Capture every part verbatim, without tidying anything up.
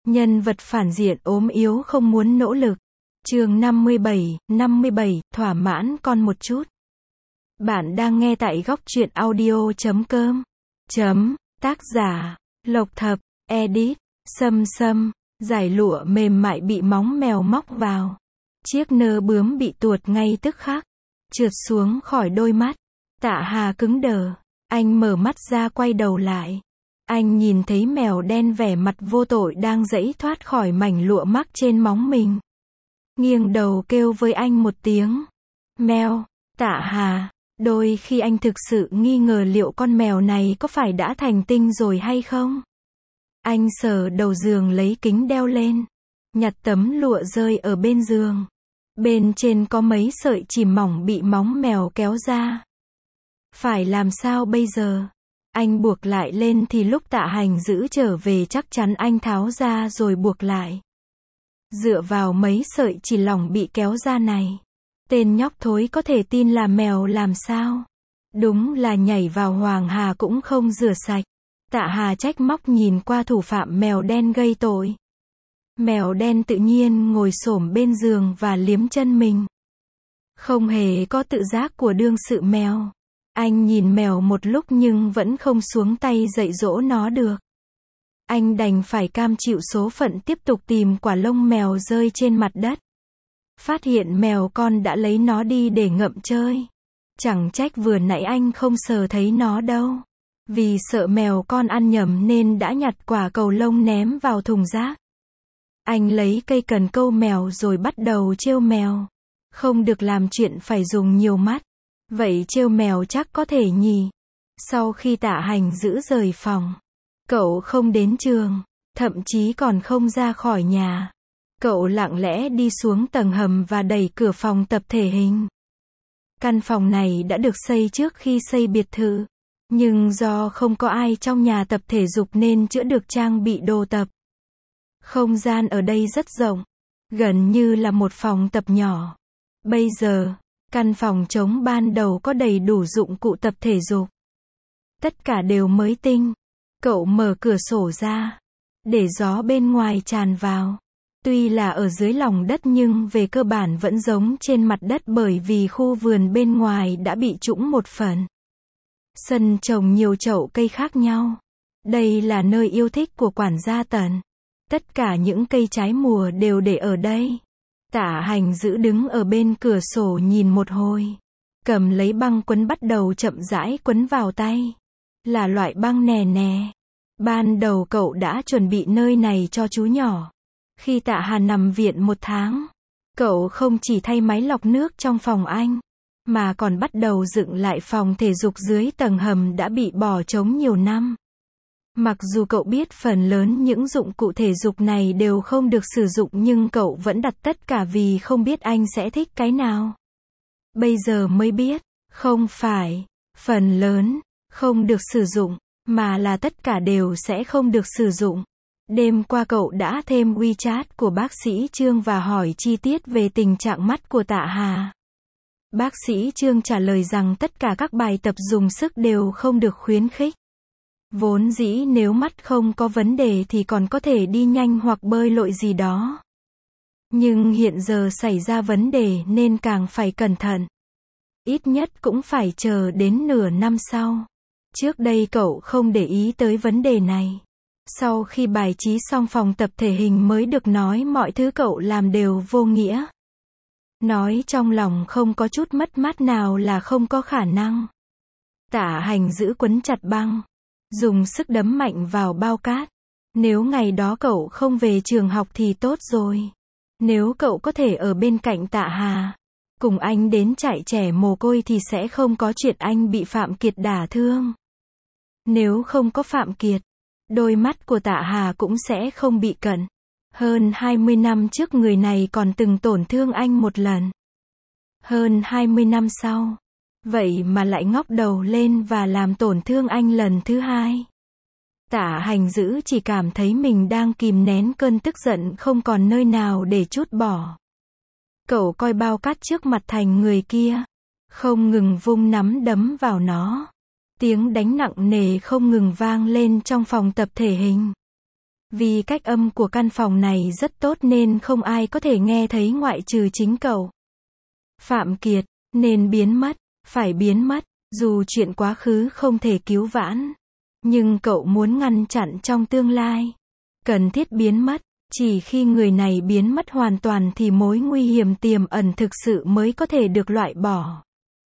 Nhân vật phản diện ốm yếu không muốn nỗ lực. Chương năm mươi bảy, năm mươi bảy, thỏa mãn con một chút. Bạn đang nghe tại góc truyện audio chấm com. Chấm, tác giả, Lộc Thập, edit, Sâm Sâm, giải lụa mềm mại bị móng mèo móc vào. Chiếc nơ bướm bị tuột ngay tức khắc, trượt xuống khỏi đôi mắt. Tạ Hà cứng đờ, anh mở mắt ra quay đầu lại. Anh nhìn thấy mèo đen vẻ mặt vô tội đang giãy thoát khỏi mảnh lụa mắc trên móng mình. Nghiêng đầu kêu với anh một tiếng. Mèo, Tạ Hà, đôi khi anh thực sự nghi ngờ liệu con mèo này có phải đã thành tinh rồi hay không. Anh sờ đầu giường lấy kính đeo lên. Nhặt tấm lụa rơi ở bên giường. Bên trên có mấy sợi chìm mỏng bị móng mèo kéo ra. Phải làm sao bây giờ? Anh buộc lại lên thì lúc Tạ Hành giữ trở về chắc chắn anh tháo ra rồi buộc lại. Dựa vào mấy sợi chỉ lỏng bị kéo ra này, tên nhóc thối có thể tin là mèo làm sao? Đúng là nhảy vào Hoàng Hà cũng không rửa sạch. Tạ Hà trách móc nhìn qua thủ phạm mèo đen gây tội. Mèo đen tự nhiên ngồi xổm bên giường và liếm chân mình. Không hề có tự giác của đương sự mèo. Anh nhìn mèo một lúc nhưng vẫn không xuống tay dạy dỗ nó được. Anh đành phải cam chịu số phận tiếp tục tìm quả lông mèo rơi trên mặt đất. Phát hiện mèo con đã lấy nó đi để ngậm chơi. Chẳng trách vừa nãy anh không sờ thấy nó đâu. Vì sợ mèo con ăn nhầm nên đã nhặt quả cầu lông ném vào thùng rác. Anh lấy cây cần câu mèo rồi bắt đầu trêu mèo. Không được làm chuyện phải dùng nhiều mắt. Vậy trêu mèo chắc có thể nhỉ? Sau khi Tạ Hành giữ rời phòng, cậu không đến trường, thậm chí còn không ra khỏi nhà. Cậu lặng lẽ đi xuống tầng hầm và đẩy cửa phòng tập thể hình. Căn phòng này đã được xây trước khi xây biệt thự. Nhưng do không có ai trong nhà tập thể dục nên chưa được trang bị đồ tập. Không gian ở đây rất rộng, gần như là một phòng tập nhỏ. Bây giờ, căn phòng trống ban đầu có đầy đủ dụng cụ tập thể dục. Tất cả đều mới tinh. Cậu mở cửa sổ ra, để gió bên ngoài tràn vào. Tuy là ở dưới lòng đất nhưng về cơ bản vẫn giống trên mặt đất bởi vì khu vườn bên ngoài đã bị trũng một phần. Sân trồng nhiều chậu cây khác nhau. Đây là nơi yêu thích của quản gia Tần. Tất cả những cây trái mùa đều để ở đây. Tạ Hành giữ đứng ở bên cửa sổ nhìn một hồi. Cầm lấy băng quấn bắt đầu chậm rãi quấn vào tay. Là loại băng nè nè. Ban đầu cậu đã chuẩn bị nơi này cho chú nhỏ. Khi Tạ Hà nằm viện một tháng, cậu không chỉ thay máy lọc nước trong phòng anh, mà còn bắt đầu dựng lại phòng thể dục dưới tầng hầm đã bị bỏ trống nhiều năm. Mặc dù cậu biết phần lớn những dụng cụ thể dục này đều không được sử dụng nhưng cậu vẫn đặt tất cả vì không biết anh sẽ thích cái nào. Bây giờ mới biết, không phải, phần lớn, không được sử dụng, mà là tất cả đều sẽ không được sử dụng. Đêm qua cậu đã thêm WeChat của bác sĩ Trương và hỏi chi tiết về tình trạng mắt của Tạ Hà. Bác sĩ Trương trả lời rằng tất cả các bài tập dùng sức đều không được khuyến khích. Vốn dĩ nếu mắt không có vấn đề thì còn có thể đi nhanh hoặc bơi lội gì đó. Nhưng hiện giờ xảy ra vấn đề nên càng phải cẩn thận. Ít nhất cũng phải chờ đến nửa năm sau. Trước đây cậu không để ý tới vấn đề này. Sau khi bài trí xong phòng tập thể hình mới được nói mọi thứ cậu làm đều vô nghĩa. Nói trong lòng không có chút mất mát nào là không có khả năng. Tạ Hành giữ quấn chặt băng, dùng sức đấm mạnh vào bao cát. Nếu ngày đó cậu không về trường học thì tốt rồi. Nếu cậu có thể ở bên cạnh Tạ Hà, cùng anh đến trại trẻ mồ côi thì sẽ không có chuyện anh bị Phạm Kiệt đả thương. Nếu không có Phạm Kiệt, đôi mắt của Tạ Hà cũng sẽ không bị cận. Hơn hai mươi năm trước người này còn từng tổn thương anh một lần. Hơn hai mươi năm sau, vậy mà lại ngóc đầu lên và làm tổn thương anh lần thứ hai. Tạ Hành giữ chỉ cảm thấy mình đang kìm nén cơn tức giận không còn nơi nào để trút bỏ. Cậu coi bao cát trước mặt thành người kia, không ngừng vung nắm đấm vào nó. Tiếng đánh nặng nề không ngừng vang lên trong phòng tập thể hình. Vì cách âm của căn phòng này rất tốt nên không ai có thể nghe thấy ngoại trừ chính cậu. Phạm Kiệt, nên biến mất, phải biến mất, dù chuyện quá khứ không thể cứu vãn. Nhưng cậu muốn ngăn chặn trong tương lai. Cần thiết biến mất, chỉ khi người này biến mất hoàn toàn thì mối nguy hiểm tiềm ẩn thực sự mới có thể được loại bỏ.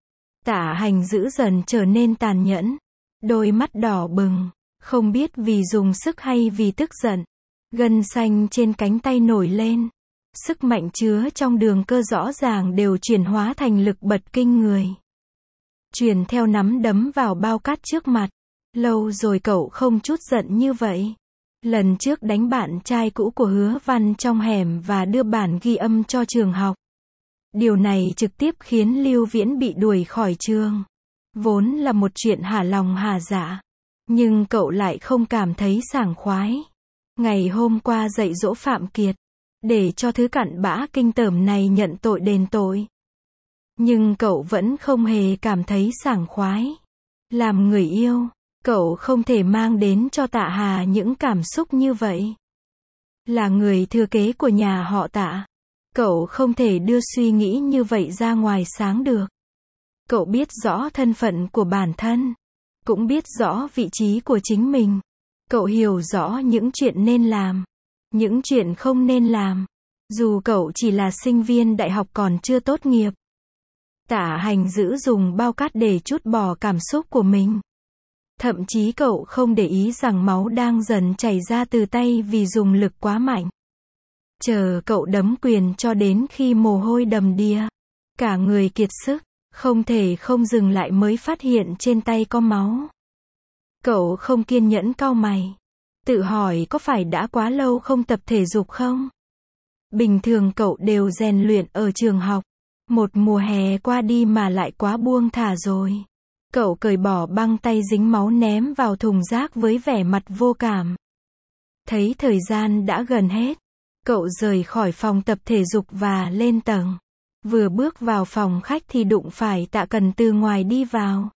Tạ Hành dữ dần trở nên tàn nhẫn. Đôi mắt đỏ bừng, không biết vì dùng sức hay vì tức giận. Gân xanh trên cánh tay nổi lên. Sức mạnh chứa trong đường cơ rõ ràng đều chuyển hóa thành lực bật kinh người. Truyền theo nắm đấm vào bao cát trước mặt. Lâu rồi cậu không chút giận như vậy. Lần trước đánh bạn trai cũ của Hứa Văn trong hẻm và đưa bản ghi âm cho trường học. Điều này trực tiếp khiến Lưu Viễn bị đuổi khỏi trường. Vốn là một chuyện hả lòng hả dạ. Nhưng cậu lại không cảm thấy sảng khoái. Ngày hôm qua dạy dỗ Phạm Kiệt. Để cho thứ cặn bã kinh tởm này nhận tội đền tội. Nhưng cậu vẫn không hề cảm thấy sảng khoái. Làm người yêu, cậu không thể mang đến cho Tạ Hà những cảm xúc như vậy. Là người thừa kế của nhà họ Tạ. Cậu không thể đưa suy nghĩ như vậy ra ngoài sáng được. Cậu biết rõ thân phận của bản thân. Cũng biết rõ vị trí của chính mình. Cậu hiểu rõ những chuyện nên làm. Những chuyện không nên làm. Dù cậu chỉ là sinh viên đại học còn chưa tốt nghiệp. Tạ Hành dữ dùng bao cát để trút bỏ cảm xúc của mình. Thậm chí cậu không để ý rằng máu đang dần chảy ra từ tay vì dùng lực quá mạnh. Chờ cậu đấm quyền cho đến khi mồ hôi đầm đìa. Cả người kiệt sức, không thể không dừng lại mới phát hiện trên tay có máu. Cậu không kiên nhẫn cau mày. Tự hỏi có phải đã quá lâu không tập thể dục không? Bình thường cậu đều rèn luyện ở trường học. Một mùa hè qua đi mà lại quá buông thả rồi. Cậu cởi bỏ băng tay dính máu ném vào thùng rác với vẻ mặt vô cảm. Thấy thời gian đã gần hết. Cậu rời khỏi phòng tập thể dục và lên tầng. Vừa bước vào phòng khách thì đụng phải Tạ Cần từ ngoài đi vào.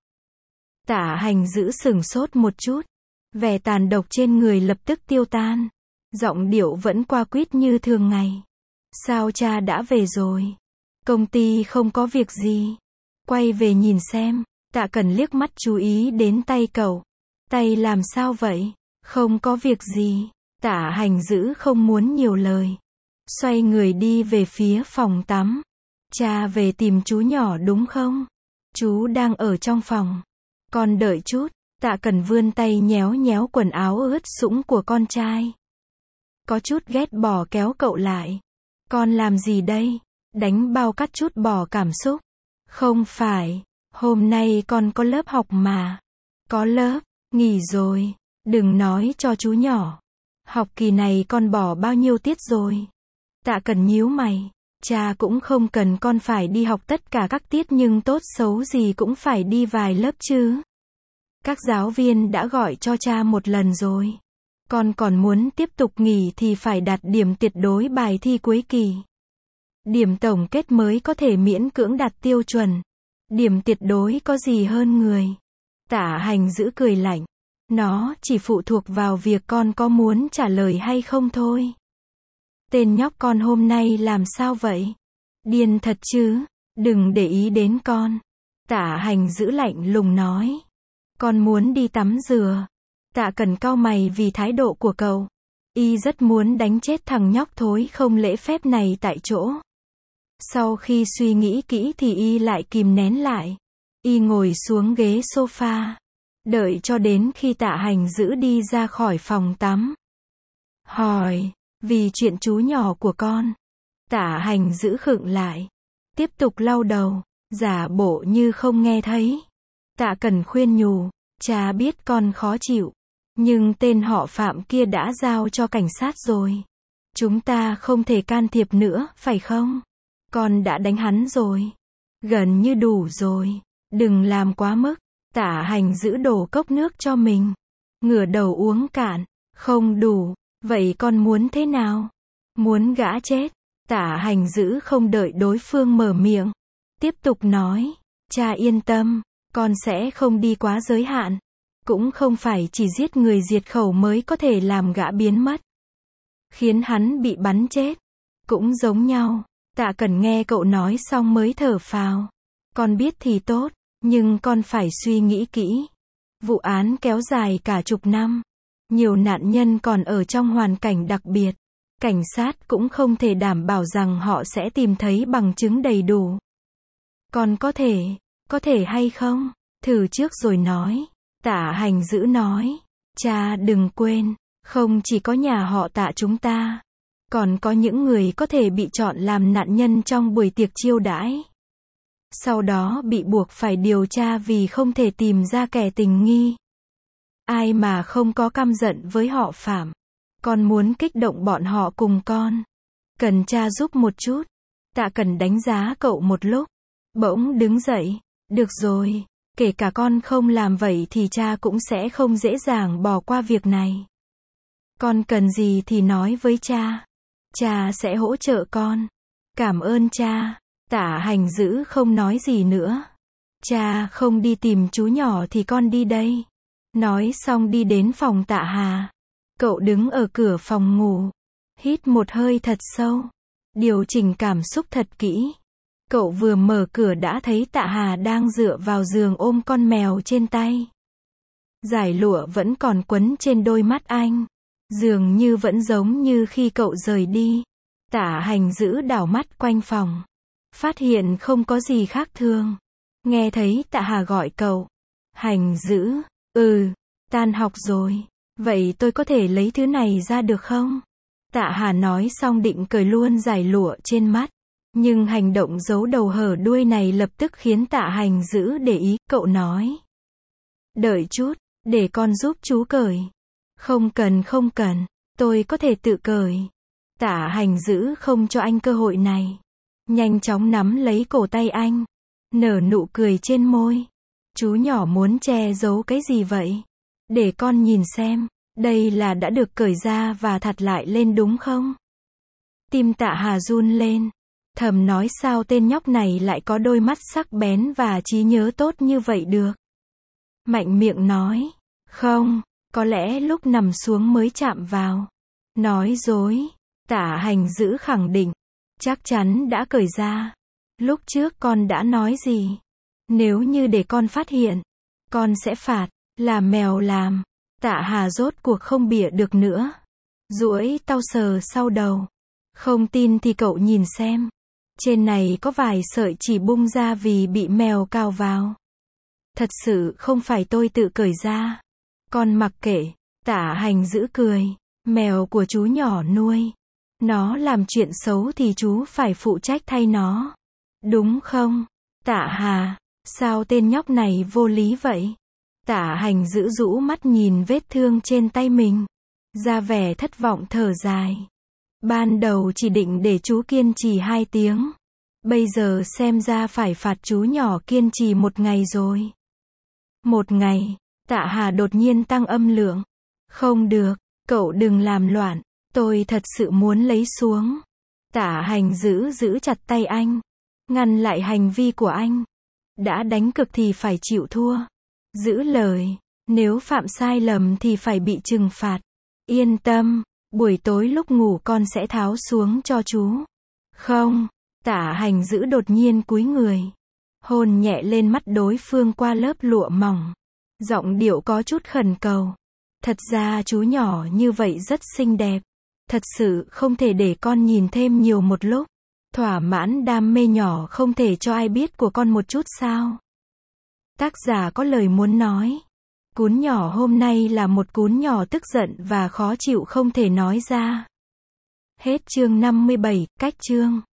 Tạ Hành giữ sửng sốt một chút. Vẻ tàn độc trên người lập tức tiêu tan. Giọng điệu vẫn qua quýt như thường ngày. Sao cha đã về rồi? Công ty không có việc gì. Quay về nhìn xem. Tạ Cần liếc mắt chú ý đến tay cậu. Tay làm sao vậy? Không có việc gì. Tạ Hành dữ không muốn nhiều lời. Xoay người đi về phía phòng tắm. Cha về tìm chú nhỏ đúng không? Chú đang ở trong phòng. Con đợi chút. Tạ Cần vươn tay nhéo nhéo quần áo ướt sũng của con trai. Có chút ghét bỏ kéo cậu lại. Con làm gì đây? Đánh bao cát chút bỏ cảm xúc. Không phải. Hôm nay con có lớp học mà. Có lớp. Nghỉ rồi. Đừng nói cho chú nhỏ. Học kỳ này con bỏ bao nhiêu tiết rồi? Tạ Cần nhíu mày. Cha cũng không cần con phải đi học tất cả các tiết nhưng tốt xấu gì cũng phải đi vài lớp chứ. Các giáo viên đã gọi cho cha một lần rồi. Con còn muốn tiếp tục nghỉ thì phải đạt điểm tuyệt đối bài thi cuối kỳ. Điểm tổng kết mới có thể miễn cưỡng đạt tiêu chuẩn. Điểm tuyệt đối có gì hơn người. Tạ Hành giữ cười lạnh. Nó chỉ phụ thuộc vào việc con có muốn trả lời hay không thôi. Tên nhóc con hôm nay làm sao vậy? Điên thật chứ? Đừng để ý đến con. Tạ Hành giữ lạnh lùng nói. Con muốn đi tắm rửa. Tạ Cần cau mày vì thái độ của cậu. Y rất muốn đánh chết thằng nhóc thối không lễ phép này tại chỗ. Sau khi suy nghĩ kỹ thì Y lại kìm nén lại. Y ngồi xuống ghế sofa. Đợi cho đến khi Tạ Hành giữ đi ra khỏi phòng tắm. Hỏi. Vì chuyện chú nhỏ của con. Tạ Hành giữ khựng lại. Tiếp tục lau đầu. Giả bộ như không nghe thấy. Tạ Cần khuyên nhủ. Cha biết con khó chịu. Nhưng tên họ Phạm kia đã giao cho cảnh sát rồi. Chúng ta không thể can thiệp nữa, phải không? Con đã đánh hắn rồi. Gần như đủ rồi. Đừng làm quá mức. Tạ Hành giữ đổ cốc nước cho mình. Ngửa đầu uống cạn. Không đủ. Vậy con muốn thế nào? Muốn gã chết. Tạ Hành giữ không đợi đối phương mở miệng. Tiếp tục nói. Cha yên tâm. Con sẽ không đi quá giới hạn. Cũng không phải chỉ giết người diệt khẩu mới có thể làm gã biến mất. khiến hắn bị bắn chết. Cũng giống nhau, Tạ Cẩn nghe cậu nói xong mới thở phào. Con biết thì tốt, nhưng con phải suy nghĩ kỹ. Vụ án kéo dài cả chục năm. Nhiều nạn nhân còn ở trong hoàn cảnh đặc biệt. Cảnh sát cũng không thể đảm bảo rằng họ sẽ tìm thấy bằng chứng đầy đủ. Con có thể, có thể hay không? Thử trước rồi nói. Tạ Hành Dữ nói. Cha đừng quên, không chỉ có nhà họ Tạ chúng ta. Còn có những người có thể bị chọn làm nạn nhân trong buổi tiệc chiêu đãi. Sau đó bị buộc phải điều tra vì không thể tìm ra kẻ tình nghi. Ai mà không có căm giận với họ Phạm. Con muốn kích động bọn họ cùng con. Cần cha giúp một chút. Tạ Cẩn đánh giá cậu một lúc. Bỗng đứng dậy. Được rồi, kể cả con không làm vậy thì cha cũng sẽ không dễ dàng bỏ qua việc này. Con cần gì thì nói với cha. Cha sẽ hỗ trợ con. Cảm ơn cha. Tạ Hành Dữ không nói gì nữa. Cha không đi tìm chú nhỏ thì con đi đây. Nói xong đi đến phòng Tạ Hà. Cậu đứng ở cửa phòng ngủ. Hít một hơi thật sâu. Điều chỉnh cảm xúc thật kỹ. Cậu vừa mở cửa đã thấy Tạ Hà đang dựa vào giường ôm con mèo trên tay. Dải lụa vẫn còn quấn trên đôi mắt anh. Dường như vẫn giống như khi cậu rời đi. Tạ Hành Dữ đảo mắt quanh phòng. Phát hiện không có gì khác thường. Nghe thấy Tạ Hà gọi cậu. Hành Dữ, ừ, tan học rồi. Vậy tôi có thể lấy thứ này ra được không? Tạ Hà nói xong định cởi luôn dải lụa trên mắt. Nhưng hành động giấu đầu hở đuôi này lập tức khiến Tạ Hành Dữ để ý. Cậu nói. Đợi chút, để con giúp chú cởi. Không cần không cần, tôi có thể tự cởi. Tạ Hành Dữ không cho anh cơ hội này. Nhanh chóng nắm lấy cổ tay anh. Nở nụ cười trên môi. Chú nhỏ muốn che giấu cái gì vậy? Để con nhìn xem. Đây là đã được cởi ra và thắt lại lên đúng không? Tim Tạ Hà run lên. Thầm nói sao tên nhóc này lại có đôi mắt sắc bén và trí nhớ tốt như vậy được. Mạnh miệng nói. Không, có lẽ lúc nằm xuống mới chạm vào. Nói dối. Tạ Hành Dữ khẳng định. Chắc chắn đã cởi ra. Lúc trước con đã nói gì? Nếu như để con phát hiện, con sẽ phạt. Là mèo làm. Tạ Hà rốt cuộc không bịa được nữa. Duỗi tau sờ sau đầu. Không tin thì cậu nhìn xem. Trên này có vài sợi chỉ bung ra vì bị mèo cào vào. Thật sự không phải tôi tự cởi ra. Con mặc kệ. Tạ Hành Dữ cười. Mèo của chú nhỏ nuôi. Nó làm chuyện xấu thì chú phải phụ trách thay nó. Đúng không? Tạ Hà. Sao tên nhóc này vô lý vậy? Tạ Hành Dữ rũ mắt nhìn vết thương trên tay mình. Ra vẻ thất vọng thở dài. Ban đầu chỉ định để chú kiên trì hai tiếng. Bây giờ xem ra phải phạt chú nhỏ kiên trì một ngày rồi. Một ngày. Tạ Hà đột nhiên tăng âm lượng. Không được, cậu đừng làm loạn. Tôi thật sự muốn lấy xuống. Tạ Hành Dữ giữ chặt tay anh. Ngăn lại hành vi của anh. Đã đánh cực thì phải chịu thua. Giữ lời. Nếu phạm sai lầm thì phải bị trừng phạt. Yên tâm. Buổi tối lúc ngủ con sẽ tháo xuống cho chú. Không. Tạ Hành Dữ đột nhiên cúi người. Hôn nhẹ lên mắt đối phương qua lớp lụa mỏng. Giọng điệu có chút khẩn cầu. Thật ra chú nhỏ như vậy rất xinh đẹp. Thật sự không thể để con nhìn thêm nhiều một lúc. Thỏa mãn đam mê nhỏ không thể cho ai biết của con một chút sao? Tác giả có lời muốn nói. Cún nhỏ hôm nay là một cún nhỏ tức giận và khó chịu không thể nói ra. Hết chương năm mươi bảy, cách chương.